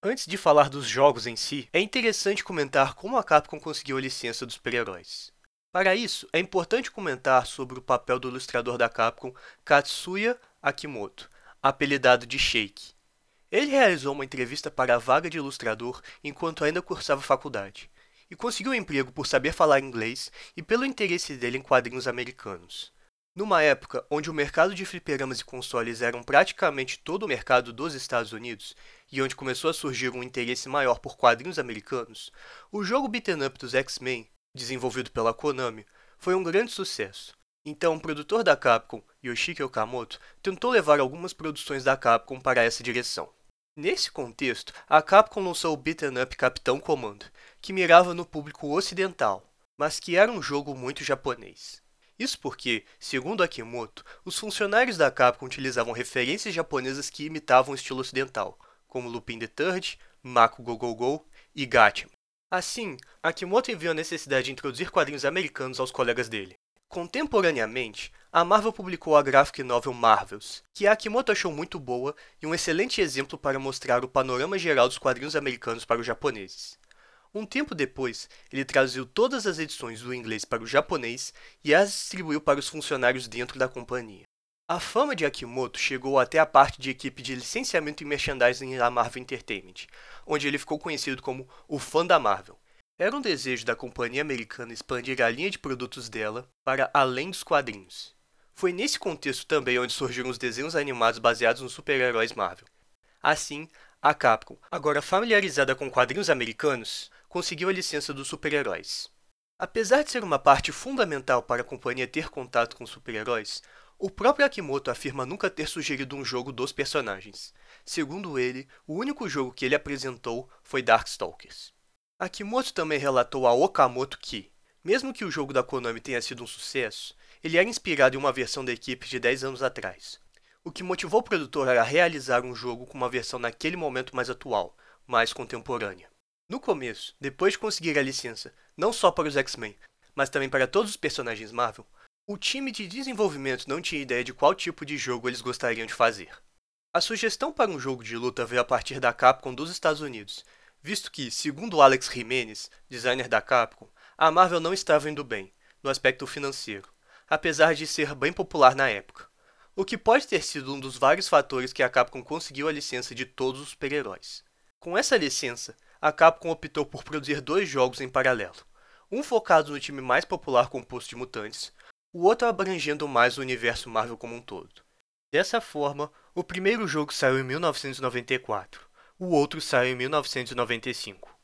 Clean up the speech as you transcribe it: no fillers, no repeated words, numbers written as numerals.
Antes de falar dos jogos em si, é interessante comentar como a Capcom conseguiu a licença dos super-heróis. Para isso, é importante comentar sobre o papel do ilustrador da Capcom, Katsuya Akimoto, apelidado de Shake. Ele realizou uma entrevista para a vaga de ilustrador enquanto ainda cursava faculdade, e conseguiu o emprego por saber falar inglês e pelo interesse dele em quadrinhos americanos. Numa época onde o mercado de fliperamas e consoles eram praticamente todo o mercado dos Estados Unidos, e onde começou a surgir um interesse maior por quadrinhos americanos, o jogo beat'em up dos X-Men, desenvolvido pela Konami, foi um grande sucesso. Então, o produtor da Capcom, Yoshiki Okamoto, tentou levar algumas produções da Capcom para essa direção. Nesse contexto, a Capcom lançou o beat'em up Capitão Comando, que mirava no público ocidental, mas que era um jogo muito japonês. Isso porque, segundo Akimoto, os funcionários da Capcom utilizavam referências japonesas que imitavam o estilo ocidental, como Lupin the Third, Mako Go Go Go e Gatchaman. Assim, Akimoto viu a necessidade de introduzir quadrinhos americanos aos colegas dele. Contemporaneamente, a Marvel publicou a graphic novel Marvels, que Akimoto achou muito boa e um excelente exemplo para mostrar o panorama geral dos quadrinhos americanos para os japoneses. Um tempo depois, ele traduziu todas as edições do inglês para o japonês e as distribuiu para os funcionários dentro da companhia. A fama de Akimoto chegou até a parte de equipe de licenciamento e merchandising da Marvel Entertainment, onde ele ficou conhecido como o fã da Marvel. Era um desejo da companhia americana expandir a linha de produtos dela para além dos quadrinhos. Foi nesse contexto também onde surgiram os desenhos animados baseados nos super-heróis Marvel. Assim, a Capcom, agora familiarizada com quadrinhos americanos, conseguiu a licença dos super-heróis. Apesar de ser uma parte fundamental para a companhia ter contato com super-heróis, o próprio Akimoto afirma nunca ter sugerido um jogo dos personagens. Segundo ele, o único jogo que ele apresentou foi Darkstalkers. Akimoto também relatou a Okamoto que, mesmo que o jogo da Konami tenha sido um sucesso, ele era inspirado em uma versão da equipe de 10 anos atrás. O que motivou o produtor a realizar um jogo com uma versão naquele momento mais atual, mais contemporânea. No começo, depois de conseguir a licença, não só para os X-Men, mas também para todos os personagens Marvel, o time de desenvolvimento não tinha ideia de qual tipo de jogo eles gostariam de fazer. A sugestão para um jogo de luta veio a partir da Capcom dos Estados Unidos, visto que, segundo Alex Jimenez, designer da Capcom, a Marvel não estava indo bem, no aspecto financeiro, apesar de ser bem popular na época. O que pode ter sido um dos vários fatores que a Capcom conseguiu a licença de todos os super-heróis. Com essa licença, a Capcom optou por produzir dois jogos em paralelo, um focado no time mais popular composto de mutantes, o outro abrangendo mais o universo Marvel como um todo. Dessa forma, o primeiro jogo saiu em 1994, o outro saiu em 1995.